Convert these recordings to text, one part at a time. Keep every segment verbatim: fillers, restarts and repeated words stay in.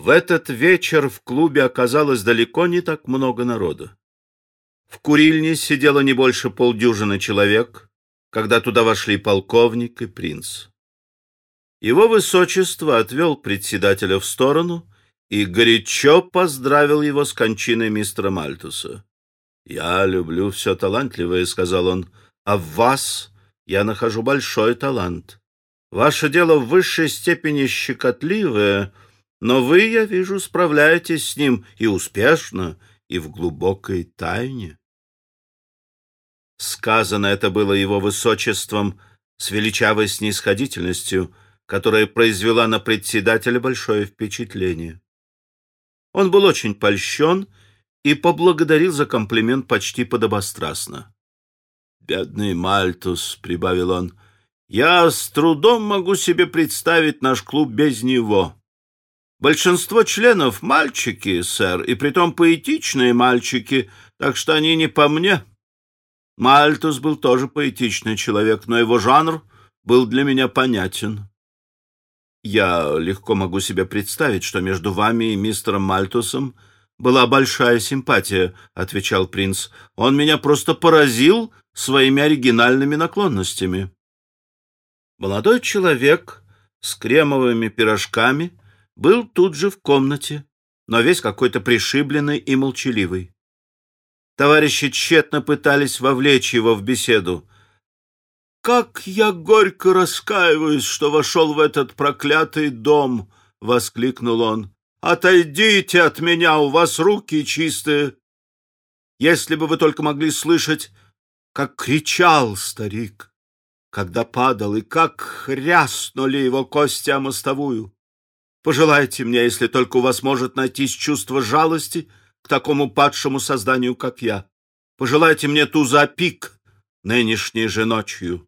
В этот вечер в клубе оказалось далеко не так много народа. В курильне сидело не больше полдюжины человек, когда туда вошли полковник и принц. Его высочество отвел председателя в сторону и горячо поздравил его с кончиной мистера Мальтуса. «Я люблю все талантливое», — сказал он, — «а в вас я нахожу большой талант. Ваше дело в высшей степени щекотливое, но вы, я вижу, справляетесь с ним и успешно, и в глубокой тайне». Сказано это было его высочеством с величавой снисходительностью, которая произвела на председателя большое впечатление. Он был очень польщен и поблагодарил за комплимент почти подобострастно. «Бедный Мальтус», — прибавил он, — «я с трудом могу себе представить наш клуб без него. Большинство членов — мальчики, сэр, и притом поэтичные мальчики, так что они не по мне. Мальтус был тоже поэтичный человек, но его жанр был для меня понятен». «Я легко могу себе представить, что между вами и мистером Мальтусом была большая симпатия», — отвечал принц. «Он меня просто поразил своими оригинальными наклонностями». Молодой человек с кремовыми пирожками был тут же в комнате, но весь какой-то пришибленный и молчаливый. Товарищи тщетно пытались вовлечь его в беседу. «Как я горько раскаиваюсь, что вошел в этот проклятый дом!» — воскликнул он. «Отойдите от меня, у вас руки чистые! Если бы вы только могли слышать, как кричал старик, когда падал, и как хряснули его кости о мостовую! Пожелайте мне, если только у вас может найтись чувство жалости к такому падшему созданию, как я. Пожелайте мне туза пик нынешней же ночью».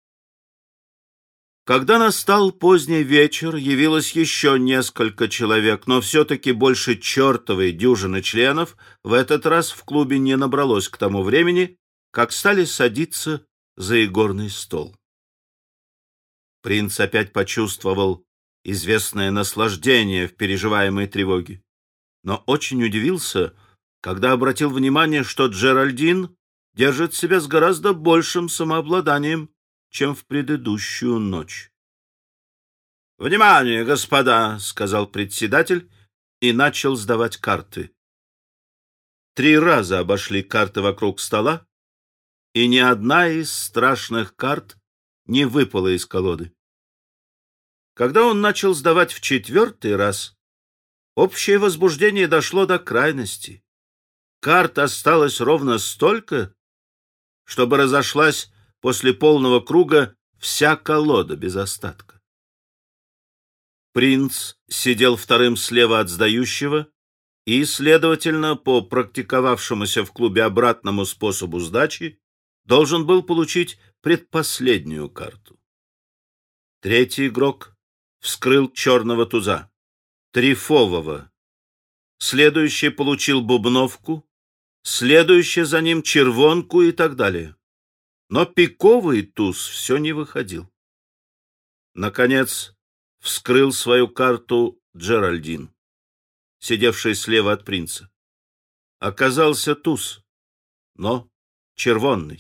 Когда настал поздний вечер, явилось еще несколько человек, но все-таки больше чертовой дюжины членов в этот раз в клубе не набралось к тому времени, как стали садиться за игорный стол. Принц опять почувствовал известное наслаждение в переживаемой тревоге, но очень удивился, когда обратил внимание, что Джеральдин держит себя с гораздо большим самообладанием, чем в предыдущую ночь. «Внимание, господа!» — сказал председатель и начал сдавать карты. Три раза обошли карты вокруг стола, и ни одна из страшных карт не выпала из колоды. Когда он начал сдавать в четвертый раз, общее возбуждение дошло до крайности. Карт осталось ровно столько, чтобы разошлась после полного круга вся колода без остатка. Принц сидел вторым слева от сдающего и, следовательно, по практиковавшемуся в клубе обратному способу сдачи, должен был получить предпоследнюю карту. Третий игрок вскрыл черного туза, трифового. Следующий получил бубновку, следующий за ним червонку и так далее. Но пиковый туз все не выходил. Наконец, вскрыл свою карту Джеральдин, сидевший слева от принца. Оказался туз, но червонный.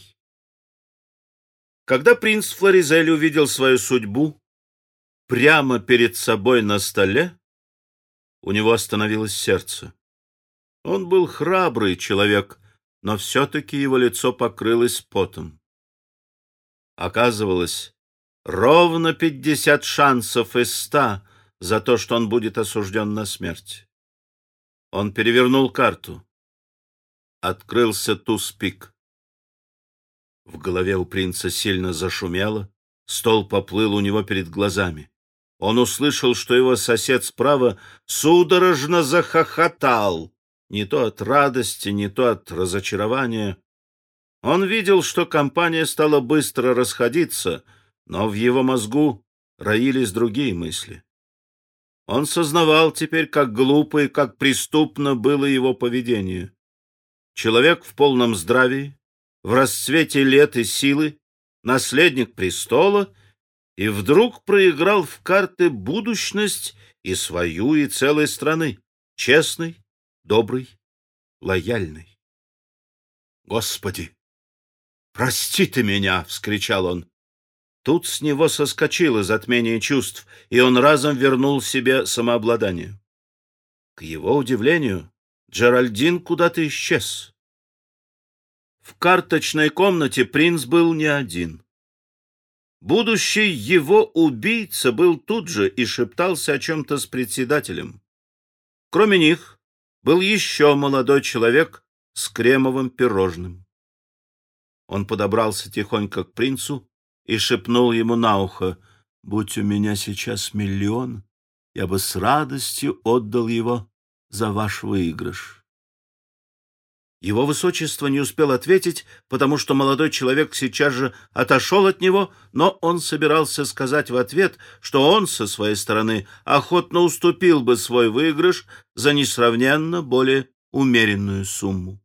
Когда принц Флоризель увидел свою судьбу прямо перед собой на столе, у него остановилось сердце. Он был храбрый человек, но все-таки его лицо покрылось потом. Оказывалось, ровно пятьдесят шансов из ста за то, что он будет осужден на смерть. Он перевернул карту. Открылся туз-пик. В голове у принца сильно зашумело, стол поплыл у него перед глазами. Он услышал, что его сосед справа судорожно захохотал, не то от радости, не то от разочарования. Он видел, что компания стала быстро расходиться, но в его мозгу роились другие мысли. Он сознавал теперь, как глупо и как преступно было его поведение. Человек в полном здравии, в расцвете лет и силы, наследник престола, и вдруг проиграл в карты будущность и свою, и целой страны. Честный, добрый, лояльный. «Господи, прости ты меня!» — вскричал он. Тут с него соскочило затмение чувств, и он разом вернул себе самообладание. К его удивлению, Джеральдин куда-то исчез. В карточной комнате принц был не один. Будущий его убийца был тут же и шептался о чем-то с председателем. Кроме них был еще молодой человек с кремовым пирожным. Он подобрался тихонько к принцу и шепнул ему на ухо: «Будь у меня сейчас миллион, я бы с радостью отдал его за ваш выигрыш». Его высочество не успел ответить, потому что молодой человек сейчас же отошел от него, но он собирался сказать в ответ, что он со своей стороны охотно уступил бы свой выигрыш за несравненно более умеренную сумму.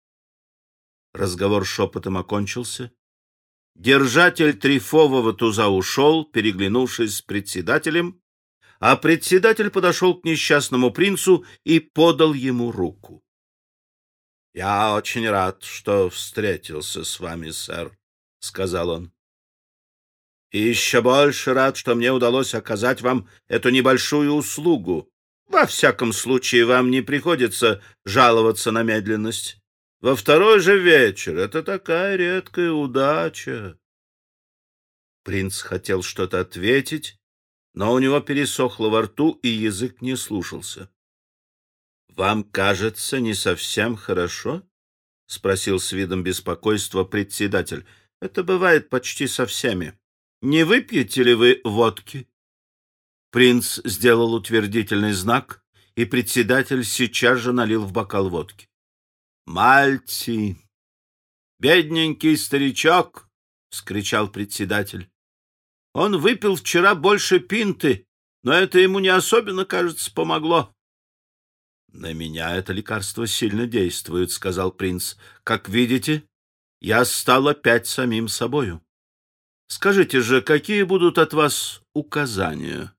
Разговор шепотом окончился. Держатель трифового туза ушел, переглянувшись с председателем, а председатель подошел к несчастному принцу и подал ему руку. — Я очень рад, что встретился с вами, сэр, — сказал он. — И еще больше рад, что мне удалось оказать вам эту небольшую услугу. Во всяком случае, вам не приходится жаловаться на медленность. Во второй же вечер — это такая редкая удача. Принц хотел что-то ответить, но у него пересохло во рту, и язык не слушался. — Вам кажется не совсем хорошо? — спросил с видом беспокойства председатель. — Это бывает почти со всеми. Не выпьете ли вы водки? Принц сделал утвердительный знак, и председатель сейчас же налил в бокал водки. — Мальти! Бедненький старичок! — вскричал председатель. — Он выпил вчера больше пинты, но это ему не особенно, кажется, помогло. — На меня это лекарство сильно действует, — сказал принц. — Как видите, я стал опять самим собою. Скажите же, какие будут от вас указания?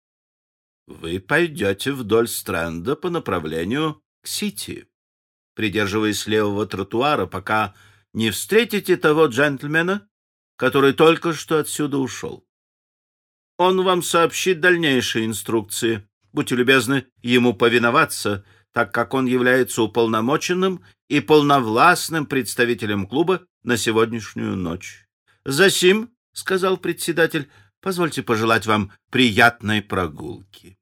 Вы пойдете вдоль Стрэнда по направлению к Сити, придерживаясь левого тротуара, пока не встретите того джентльмена, который только что отсюда ушел. Он вам сообщит дальнейшие инструкции. Будьте любезны ему повиноваться, так как он является уполномоченным и полновластным представителем клуба на сегодняшнюю ночь. Засим, — сказал председатель, — позвольте пожелать вам приятной прогулки.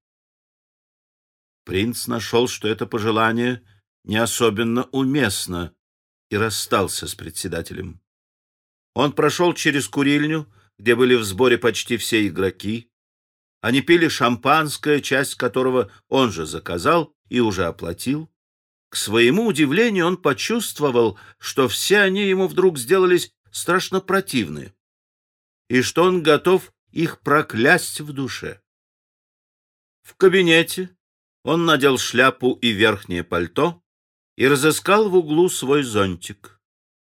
Принц нашел, что это пожелание не особенно уместно, и расстался с председателем. Он прошел через курильню, где были в сборе почти все игроки. Они пили шампанское, часть которого он же заказал и уже оплатил. К своему удивлению он почувствовал, что все они ему вдруг сделались страшно противны, и что он готов их проклясть в душе. В кабинете он надел шляпу и верхнее пальто и разыскал в углу свой зонтик.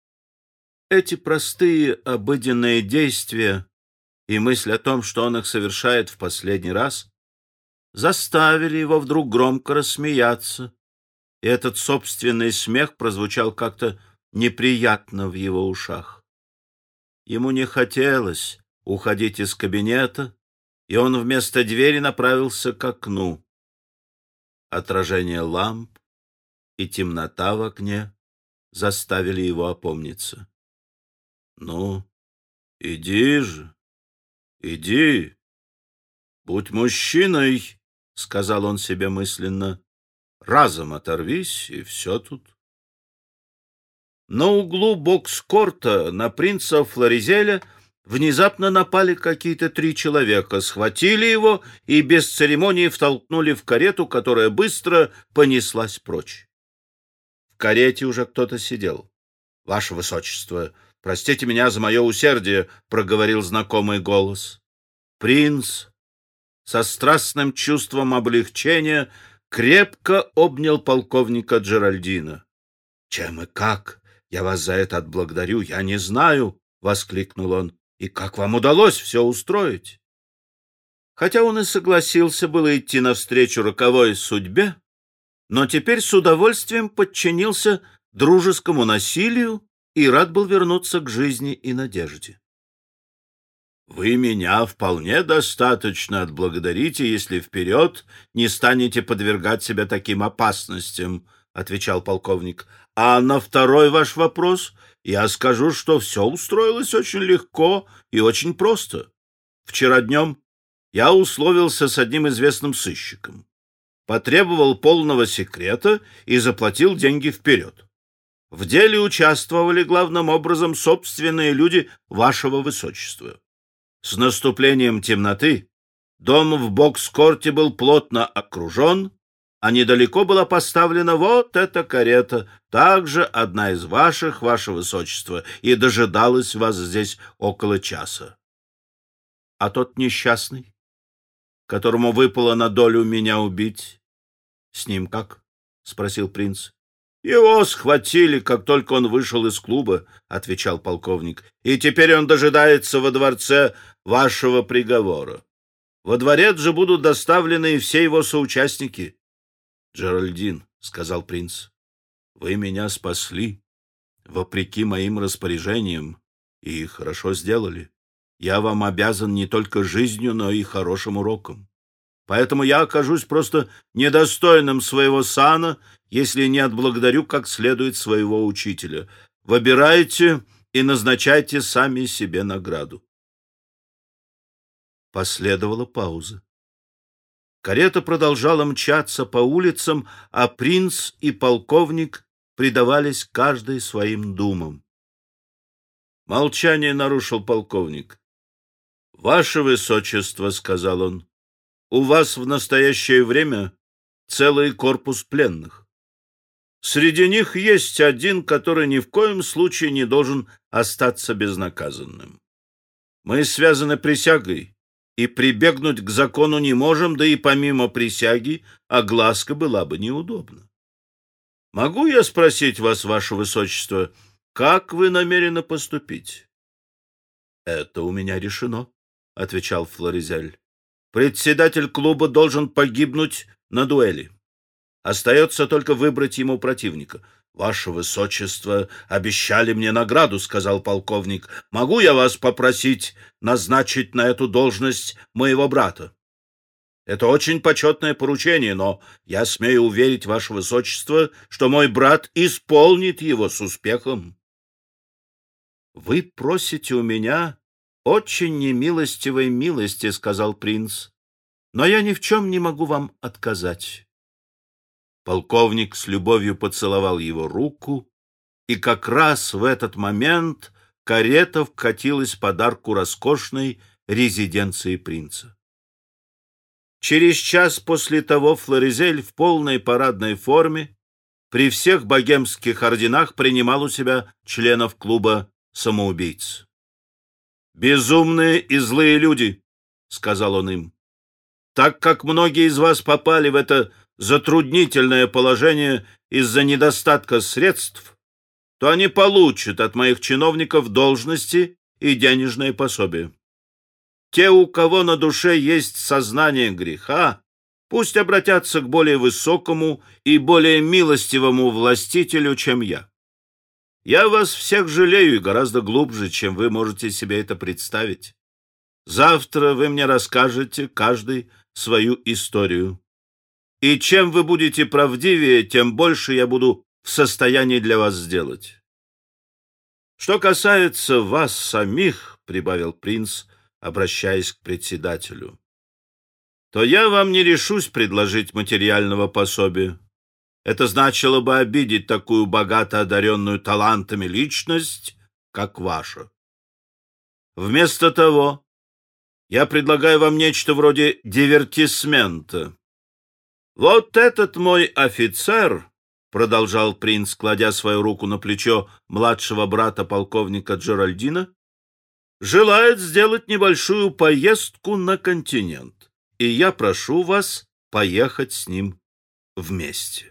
Эти простые обыденные действия и мысль о том, что он их совершает в последний раз, заставили его вдруг громко рассмеяться, и этот собственный смех прозвучал как-то неприятно в его ушах. Ему не хотелось уходить из кабинета, и он вместо двери направился к окну. Отражение ламп и темнота в окне заставили его опомниться. — Ну, иди же, иди, будь мужчиной, — сказал он себе мысленно, — разом оторвись, и все тут. На углу бокс-корта на принца Флоризеля внезапно напали какие-то три человека, схватили его и без церемонии втолкнули в карету, которая быстро понеслась прочь. В карете уже кто-то сидел. — Ваше Высочество, простите меня за мое усердие, — проговорил знакомый голос. Принц со страстным чувством облегчения крепко обнял полковника Джеральдина. — Чем и как? Я вас за это отблагодарю, я не знаю, — воскликнул он. — И как вам удалось все устроить? Хотя он и согласился было идти навстречу роковой судьбе, но теперь с удовольствием подчинился дружескому насилию и рад был вернуться к жизни и надежде. «Вы меня вполне достаточно отблагодарите, если вперед не станете подвергать себя таким опасностям», — отвечал полковник. «А на второй ваш вопрос я скажу, что все устроилось очень легко и очень просто. Вчера днем я условился с одним известным сыщиком, потребовал полного секрета и заплатил деньги вперед. В деле участвовали главным образом собственные люди вашего высочества. С наступлением темноты дом в Бокс-корте был плотно окружен, а недалеко была поставлена вот эта карета, также одна из ваших, ваше высочество, и дожидалась вас здесь около часа. А тот несчастный, которому выпало на долю меня убить, с ним как? — спросил принц. «Его схватили, как только он вышел из клуба», — отвечал полковник, «и теперь он дожидается во дворце вашего приговора. Во дворец же будут доставлены и все его соучастники». «Джеральдин», — сказал принц, — «вы меня спасли, вопреки моим распоряжениям, и хорошо сделали. Я вам обязан не только жизнью, но и хорошим уроком. Поэтому я окажусь просто недостойным своего сана, если не отблагодарю как следует своего учителя. Выбирайте и назначайте сами себе награду». Последовала пауза. Карета продолжала мчаться по улицам, а принц и полковник предавались каждый своим думам. Молчание нарушил полковник. «Ваше высочество», — сказал он, — «у вас в настоящее время целый корпус пленных. Среди них есть один, который ни в коем случае не должен остаться безнаказанным. Мы связаны присягой и прибегнуть к закону не можем, да и помимо присяги огласка была бы неудобна. Могу я спросить вас, ваше высочество, как вы намерены поступить?» «Это у меня решено», — отвечал Флоризель. «Председатель клуба должен погибнуть на дуэли. Остается только выбрать ему противника». «Ваше высочество обещали мне награду», — сказал полковник. «Могу я вас попросить назначить на эту должность моего брата? Это очень почетное поручение, но я смею уверить ваше высочество, что мой брат исполнит его с успехом». «Вы просите у меня очень немилостивой милости», — сказал принц, «но я ни в чем не могу вам отказать». Полковник с любовью поцеловал его руку, и как раз в этот момент карета вкатилась под арку роскошной резиденции принца. Через час после того Флоризель в полной парадной форме при всех богемских орденах принимал у себя членов клуба самоубийц. «Безумные и злые люди», — сказал он им, — «так как многие из вас попали в это затруднительное положение из-за недостатка средств, то они получат от моих чиновников должности и денежное пособие. Те, у кого на душе есть сознание греха, пусть обратятся к более высокому и более милостивому властителю, чем я. Я вас всех жалею и гораздо глубже, чем вы можете себе это представить. Завтра вы мне расскажете каждый свою историю. И чем вы будете правдивее, тем больше я буду в состоянии для вас сделать. Что касается вас самих, — прибавил принц, обращаясь к председателю, — то я вам не решусь предложить материального пособия. Это значило бы обидеть такую богато одаренную талантами личность, как ваша. Вместо того я предлагаю вам нечто вроде дивертисмента. Вот этот мой офицер, — продолжал принц, кладя свою руку на плечо младшего брата полковника Джеральдина, — желает сделать небольшую поездку на континент, и я прошу вас поехать с ним вместе.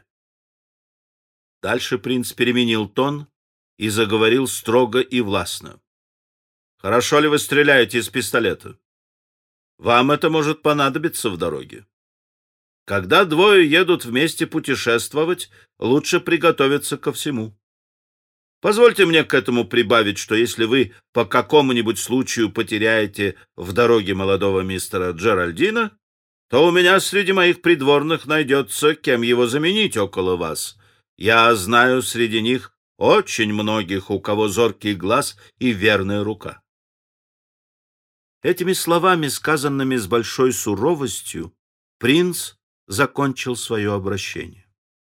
Дальше принц переменил тон и заговорил строго и властно. «Хорошо ли вы стреляете из пистолета?» Вам это может понадобиться в дороге. Когда двое едут вместе путешествовать, лучше приготовиться ко всему. Позвольте мне к этому прибавить, что если вы по какому-нибудь случаю потеряете в дороге молодого мистера Джеральдина, то у меня среди моих придворных найдется, кем его заменить около вас. Я знаю среди них очень многих, у кого зоркий глаз и верная рука. Этими словами, сказанными с большой суровостью, принц закончил свое обращение.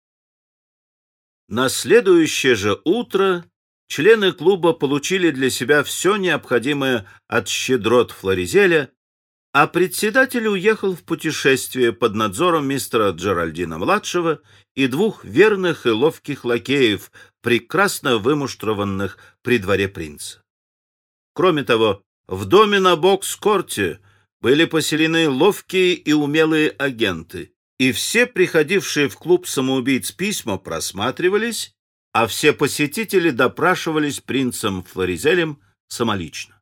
На следующее же утро члены клуба получили для себя все необходимое от щедрот Флоризеля, а председатель уехал в путешествие под надзором мистера Джеральдина-младшего и двух верных и ловких лакеев, прекрасно вымуштрованных при дворе принца. Кроме того, в доме на Бокс-корте были поселены ловкие и умелые агенты, и все приходившие в клуб самоубийц письма просматривались, а все посетители допрашивались принцем Флоризелем самолично.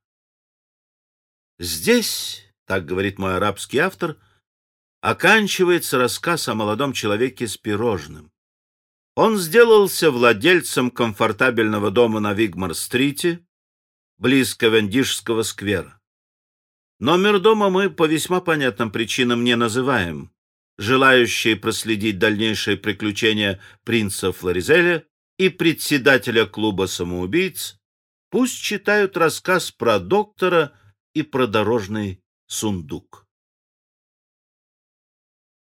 Здесь, так говорит мой арабский автор, оканчивается рассказ о молодом человеке с пирожным. Он сделался владельцем комфортабельного дома на Вигмар-стрите, близ Кавендишского сквера. Номер дома мы по весьма понятным причинам не называем. Желающие проследить дальнейшие приключения принца Флоризеля и председателя клуба самоубийц пусть читают рассказ про доктора и про дорожный сундук.